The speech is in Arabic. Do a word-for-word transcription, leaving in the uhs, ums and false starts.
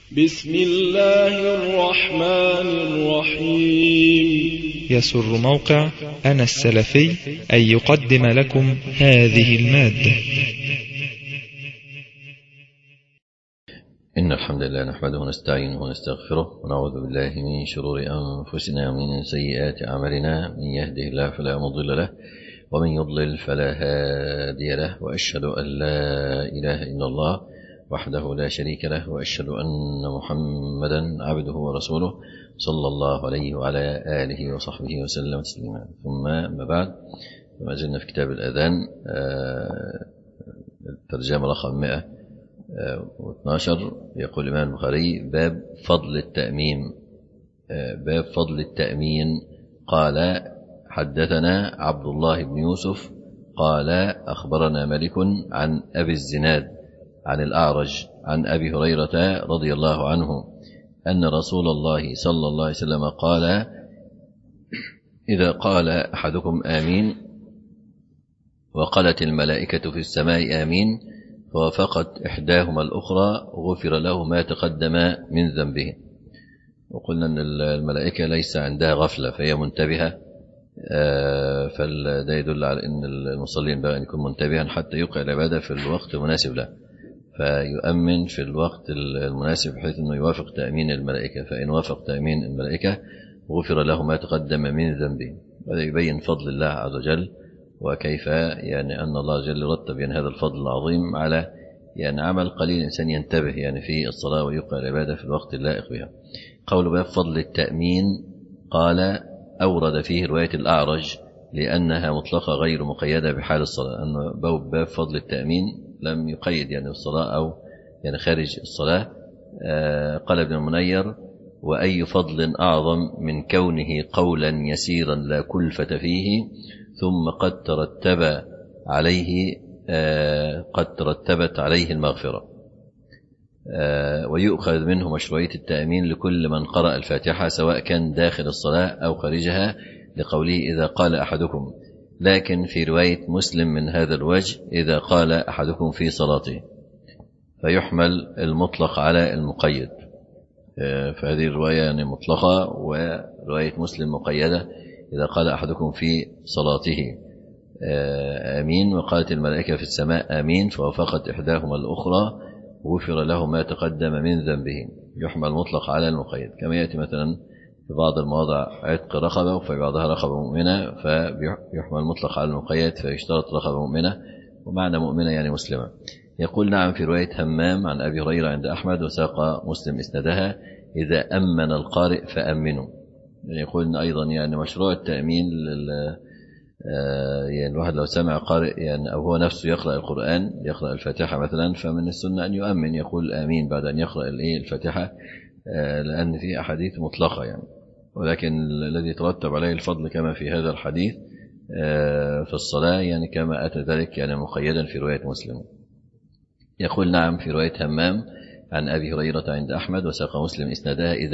بسم الله الرحمن الرحيم. يسر موقع أنا السلفي أن يقدم لكم هذه المادة. إن الحمد لله نحمده ونستعينه ونستغفره ونعوذ بالله من شرور أنفسنا ومن سيئات أعمالنا، من يهده الله فلا مضل له ومن يضلل فلا هادي له، وأشهد أن لا إله إلا الله وحده لا شريك له، وأشهد أن محمدا عبده ورسوله صلى الله عليه وعلى آله وصحبه وسلم تسليما. ثم ما بعد، ما زلنا في كتاب الأذان، الترجمة رقم مئة واثني عشر. يقول الإمام البخاري: باب فضل التأمين. باب فضل التأمين. قال: حدثنا عبد الله بن يوسف قال: أخبرنا مالك عن أبي الزناد عن الأعرج عن أبي هريرة رضي الله عنه أن رسول الله صلى الله عليه وسلم قال: إذا قال أحدكم آمين وقالت الملائكة في السماء آمين فوافقت إحداهما الأخرى غفر له ما تقدم من ذنبه. وقلنا أن الملائكة ليس عندها غفلة فهي منتبهة، فده يدل على أن المصلين بقى أن يكون منتبها حتى يوقع العبادة في الوقت المناسب له، فيؤمن في الوقت المناسب بحيث أنه يوافق تأمين الملائكة، فإن وافق تأمين الملائكة غفر له ما تقدم من ذنبه. هذا يبين فضل الله عز وجل، وكيف يعني أن الله جل رتب يعني هذا الفضل العظيم على يعني عمل قليل الإنسان ينتبه يعني في الصلاة ويوقع العبادة في الوقت اللائق بها. قول باب فضل التأمين. قال: أورد فيه رواية الأعرج لأنها مطلقة غير مقيدة بحال الصلاة، أنه باب فضل التأمين لم يقيد يعني الصلاة أو يعني خارج الصلاة. قال ابن المنير: وأي فضل أعظم من كونه قولا يسيرا لا كلفة فيه ثم قد ترتب عليه قد ترتبت عليه المغفرة. ويؤخذ منه مشروعية التأمين لكل من قرأ الفاتحة سواء كان داخل الصلاة أو خارجها، لقوله: إذا قال أحدكم. لكن في رواية مسلم من هذا الوجه: إذا قال أحدكم في صلاته، فيحمل المطلق على المقيد. فهذه الرواية يعني مطلقة، ورواية مسلم مقيدة: إذا قال أحدكم في صلاته آمين وقالت الملائكة في السماء آمين فوافقت إحداهما الأخرى غفر له ما تقدم من ذنبه. يحمل المطلق على المقيد، كما يأتي مثلا في بعض المواضع عتق رقبة وفي بعضها رقبة مؤمنة، فيحمل المطلق على المقيد فيشترط رقبة مؤمنة، ومعنى مؤمنة يعني مسلمة. يقول: نعم في رواية همام عن أبي هريرة عند أحمد وساق مسلم إسنادها: إذا أمن القارئ فأمنوا. يعني يقول أيضا يعني مشروع التأمين لل يعني الواحد لو سمع قارئ يعني أو هو نفسه يقرأ القرآن يقرأ الفاتحة مثلا، فمن السنة أن يؤمن يقول آمين بعد أن يقرأ الفاتحة، لأن في أحاديث مطلقة يعني، ولكن الذي ترتب عليه الفضل كما في هذا الحديث في الصلاة يعني كما أتى ذلك يعني مقيدا في رواية مسلم. يقول: نعم في رواية همام عن أبي هريرة عند أحمد وساق مسلم إسنادها: إذا